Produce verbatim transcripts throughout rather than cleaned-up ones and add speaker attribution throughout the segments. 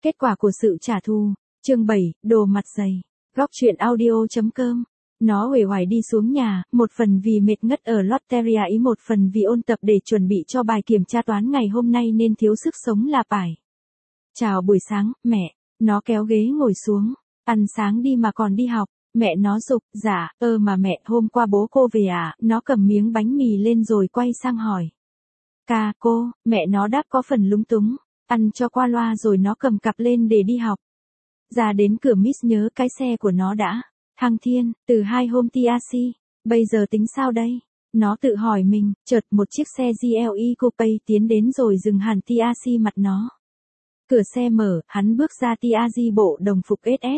Speaker 1: Kết quả của sự trả thù. Chương bảy, đồ mặt dày. Góc truyện audio chấm com. Nó uể oải đi xuống nhà, một phần vì mệt ngất ở Lotteria ý, một phần vì ôn tập để chuẩn bị cho bài kiểm tra toán ngày hôm nay nên thiếu sức sống là phải. Chào buổi sáng, mẹ. Nó kéo ghế ngồi xuống. Ăn sáng đi mà còn đi học. Mẹ nó giục, dạ, ơ mà mẹ, hôm qua bố cô về à? Nó cầm miếng bánh mì lên rồi quay sang hỏi. Ca, cô, mẹ nó đáp có phần lúng túng. Ăn cho qua loa rồi nó cầm cặp lên để đi học. Ra đến cửa Miss nhớ cái xe của nó đã. Thăng thiên, từ hai hôm tê a xê. Bây giờ tính sao đây? Nó tự hỏi mình, chợt một chiếc xe giê lờ e Coupe tiến đến rồi dừng hẳn tê a xê mặt nó. Cửa xe mở, hắn bước ra tê a xê bộ đồng phục ét ét.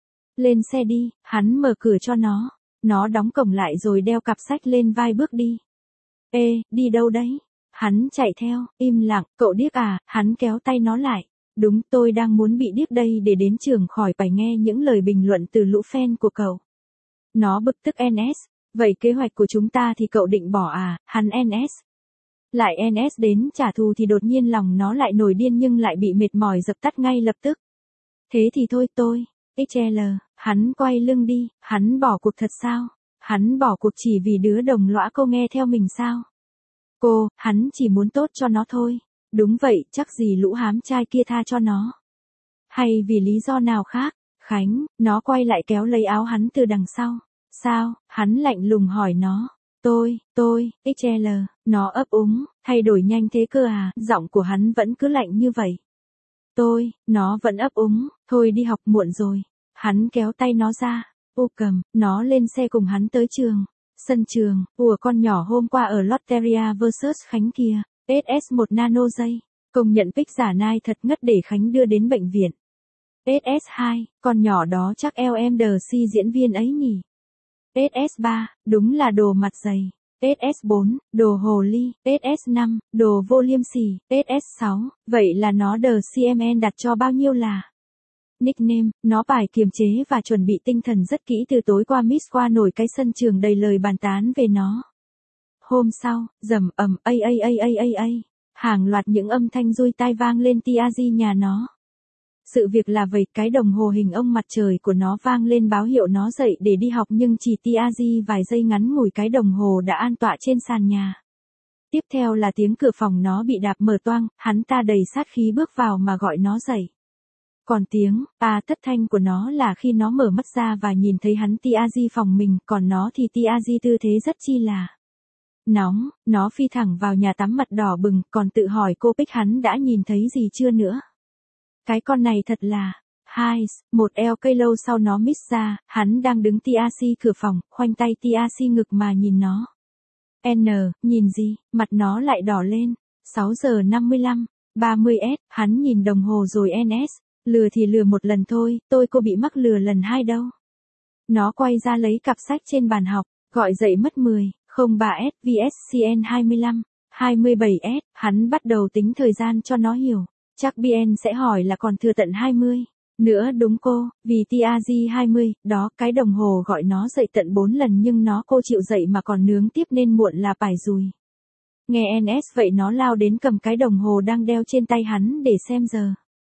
Speaker 1: Lên xe đi, hắn mở cửa cho nó. Nó đóng cổng lại rồi đeo cặp sách lên vai bước đi. Ê, đi đâu đấy? Hắn chạy theo, im lặng, cậu điếc à? Hắn kéo tay nó lại. Đúng, tôi đang muốn bị điếc đây để đến trường khỏi phải nghe những lời bình luận từ lũ fan của cậu. Nó bực tức en ét. Vậy kế hoạch của chúng ta thì cậu định bỏ à? Hắn en ét. Lại en ét đến trả thù thì đột nhiên lòng nó lại nổi điên nhưng lại bị mệt mỏi dập tắt ngay lập tức. Thế thì thôi tôi. ích lờ, hắn quay lưng đi, hắn bỏ cuộc thật sao? Hắn bỏ cuộc chỉ vì đứa đồng lõa cô nghe theo mình sao? Cô, hắn chỉ muốn tốt cho nó thôi. Đúng vậy, chắc gì lũ hám trai kia tha cho nó. Hay vì lý do nào khác? Khánh, nó quay lại kéo lấy áo hắn từ đằng sau. Sao? Hắn lạnh lùng hỏi nó. Tôi, tôi, ích lờ, nó ấp úng, thay đổi nhanh thế cơ à? Giọng của hắn vẫn cứ lạnh như vậy. Tôi, nó vẫn ấp úng, thôi đi học muộn rồi. Hắn kéo tay nó ra. Ô cầm, nó lên xe cùng hắn tới trường. Sân trường, ủa con nhỏ hôm qua ở Lotteria versus Khánh kia. ét ét một nano giây. Công nhận pick giả nai thật ngất để Khánh đưa đến bệnh viện. ét ét hai, con nhỏ đó chắc lờ em đê xê diễn viên ấy nhỉ. ét ét ba, đúng là đồ mặt dày. ét ét bốn, đồ hồ ly. ét ét năm, đồ vô liêm sỉ. ét ét sáu, vậy là nó đờ xê em en đặt cho bao nhiêu là? Nickname, nó phải kiềm chế và chuẩn bị tinh thần rất kỹ từ tối qua Miss qua nổi cái sân trường đầy lời bàn tán về nó. Hôm sau, rầm ầm a a a a a a, hàng loạt những âm thanh rui tai vang lên tê a xê nhà nó. Sự việc là vậy, cái đồng hồ hình ông mặt trời của nó vang lên báo hiệu nó dậy để đi học nhưng chỉ tê a xê vài giây ngắn ngủi cái đồng hồ đã an tọa trên sàn nhà. Tiếp theo là tiếng cửa phòng nó bị đạp mở toang, hắn ta đầy sát khí bước vào mà gọi nó dậy. Còn tiếng, à thất thanh của nó là khi nó mở mắt ra và nhìn thấy hắn tê a xê phòng mình, còn nó thì tê a xê tư thế rất chi là nóng, nó phi thẳng vào nhà tắm mặt đỏ bừng, còn tự hỏi cô Pick hắn đã nhìn thấy gì chưa nữa. Cái con này thật là, hai, một eo cây lâu sau nó miss ra, hắn đang đứng tê a xê cửa phòng, khoanh tay tê a xê ngực mà nhìn nó. N, nhìn gì, mặt nó lại đỏ lên, sáu giờ năm mươi lăm, ba mươi S, hắn nhìn đồng hồ rồi en ét, lừa thì lừa một lần thôi, tôi cô bị mắc lừa lần hai đâu. Nó quay ra lấy cặp sách trên bàn học, gọi dậy mất mười, không ba S vs xê en hai mươi lăm, hai mươi bảy S, hắn bắt đầu tính thời gian cho nó hiểu. Chắc bê en sẽ hỏi là còn thừa tận hai mươi. Nữa đúng cô, vì tê a xê hai mươi, đó, cái đồng hồ gọi nó dậy tận bốn lần nhưng nó cô chịu dậy mà còn nướng tiếp nên muộn là phải rùi. Nghe en ét vậy nó lao đến cầm cái đồng hồ đang đeo trên tay hắn để xem giờ.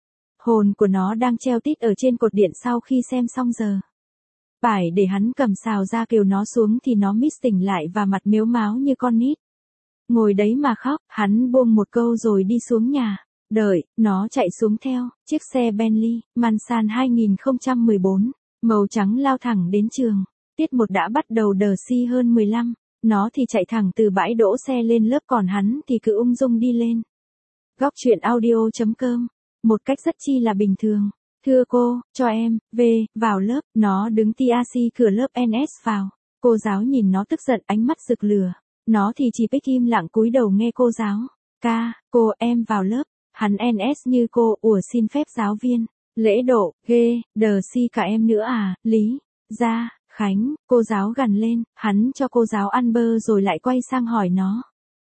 Speaker 1: Hồn của nó đang treo tít ở trên cột điện sau khi xem xong giờ. Phải để hắn cầm xào ra kêu nó xuống thì nó miss tỉnh lại và mặt mếu máo như con nít. Ngồi đấy mà khóc, hắn buông một câu rồi đi xuống nhà. Đợi, nó chạy xuống theo, chiếc xe Bentley, Mansan hai không một bốn, màu trắng lao thẳng đến trường. Tiết một đã bắt đầu đờ xê hơn mười lăm, nó thì chạy thẳng từ bãi đỗ xe lên lớp còn hắn thì cứ ung dung đi lên. Góc truyện audio chấm com, một cách rất chi là bình thường. Thưa cô, cho em, về, vào lớp, nó đứng tê a xê cửa lớp en ét vào. Cô giáo nhìn nó tức giận ánh mắt rực lửa. Nó thì chỉ biết im lặng cúi đầu nghe cô giáo. Ca, cô, em vào lớp. Hắn en ét như cô, ủa xin phép giáo viên. Lễ độ, ghê, đờ xê cả em nữa à, Lý, Gia, Khánh, cô giáo gằn lên, hắn cho cô giáo ăn bơ rồi lại quay sang hỏi nó.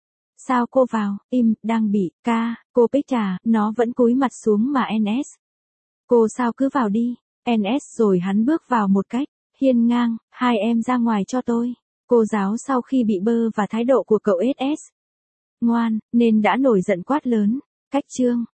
Speaker 1: Sao cô vào, im, đang bị, ca, cô Pick à, nó vẫn cúi mặt xuống mà en ét. Cô sao cứ vào đi, en ét rồi hắn bước vào một cách, hiên ngang, hai em ra ngoài cho tôi. Cô giáo sau khi bị bơ và thái độ của cậu ét ét ngoan, nên đã nổi giận quát lớn. Cách chương,